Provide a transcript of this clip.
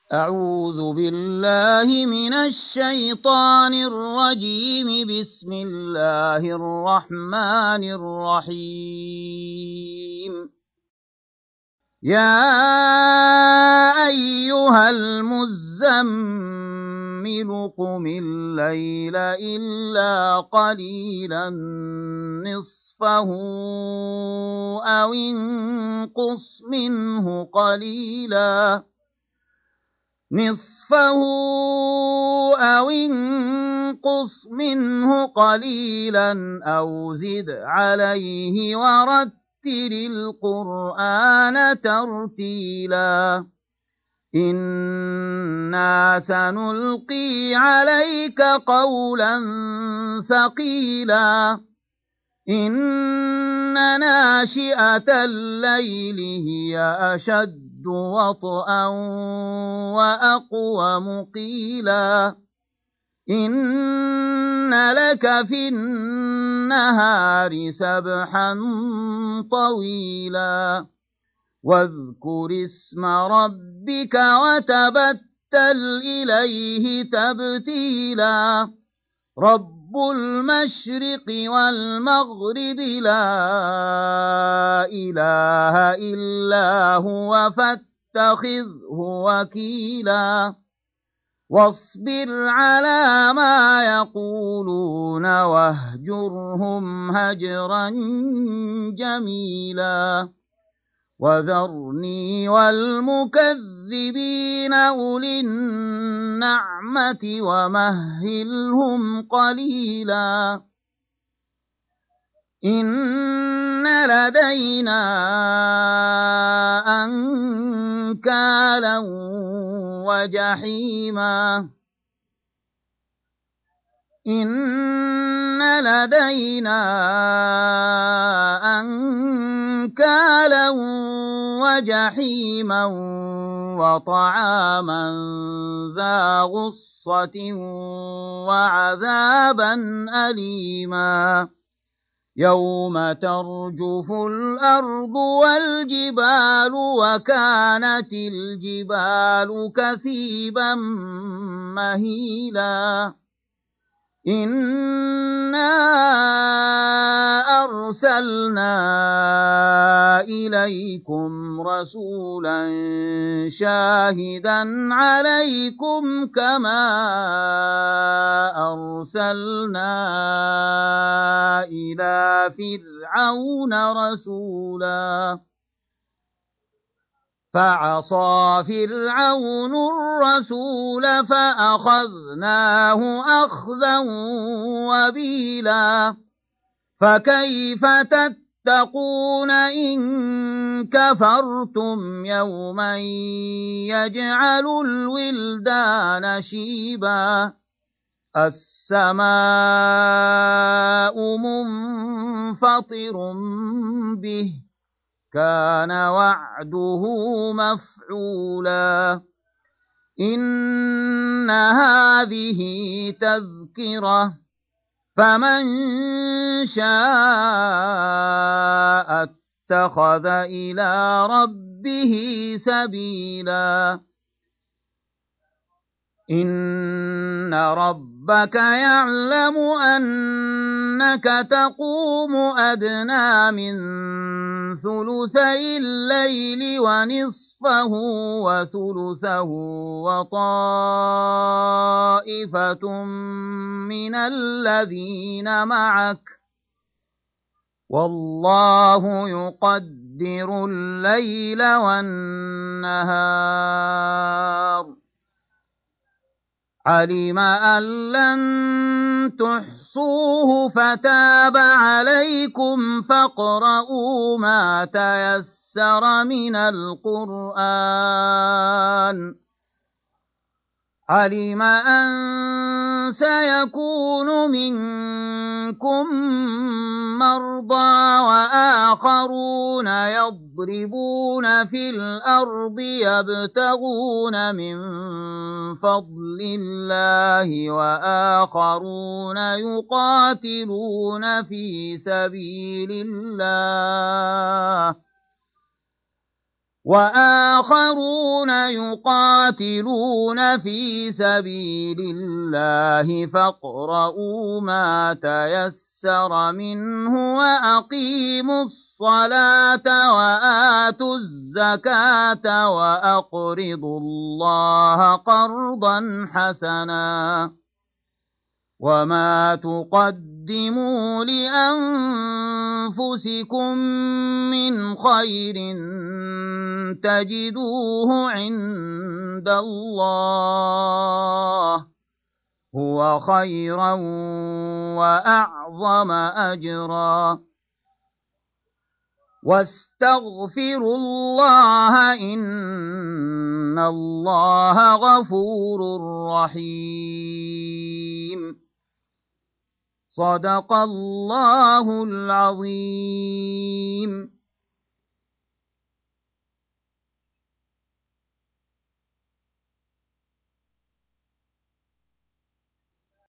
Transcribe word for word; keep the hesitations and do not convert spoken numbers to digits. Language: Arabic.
أعوذ بالله من الشيطان الرجيم. بسم الله الرحمن الرحيم. يا أيها المزمل قم الليل إلا قليلا نصفه أو انقص منه قليلا نصفه أو انقص منه قليلا أو زد عليه ورتل القرآن ترتيلا إنا سنلقي عليك قولا ثقيلا إن ناشئة الليل هي أشد وطئا وأقوم قيلا إن لك في النهار سبحا طويلا واذكر اسم ربك وتبتل إليه تبتيلا رب المشرق والمغرب لا إله إلا هو فاتخذه وكيلا واصبر على ما يقولون واهجرهم هجرا جميلا وذرني والمكذبين أولي النعمة ومهلهم قليلا إن لدينا أنكالا وجحيما إن لدينا أنكالا وجحيما وطعاما ذا غصة وعذابا أليما يوم ترجف الأرض والجبال وكانت الجبال كثيبا مهيلا إنا أرسلنا إليكم رسولا شاهدا عليكم كما أرسلنا إلى فرعون رسولا فعصى فرعون الرسول فأخذناه أخذا وبيلا فكيف تتقون إن كفرتم يوما يجعل الولدان شيبا السماء منفطر به كان وعده مفعولا إن هذه تذكرة فمن شاء اتخذ إلى ربه سبيلا إن ربك يعلم أنك تقوم أدنى من ثلثي الليل ونصفه وثلثه وطائفة من الذين معك والله يقدر الليل والنهار علم أن لن تحصوه فتاب عليكم فاقرؤوا ما تيسر من القرآن علم أن سيكون منكم مرضى وآخرون يضربون في الأرض يبتغون من فضل الله وآخرون يقاتلون في سبيل الله وآخرون يقاتلون في سبيل الله فاقرؤوا ما تيسر منه وأقيموا الصلاة وآتوا الزكاة وأقرضوا الله قرضا حسنا وما تقدموا لأنفسكم من خير تجدوه عند الله هو خيرا وأعظم أجرا واستغفروا الله إن الله غفور رحيم صدق الله العظيم.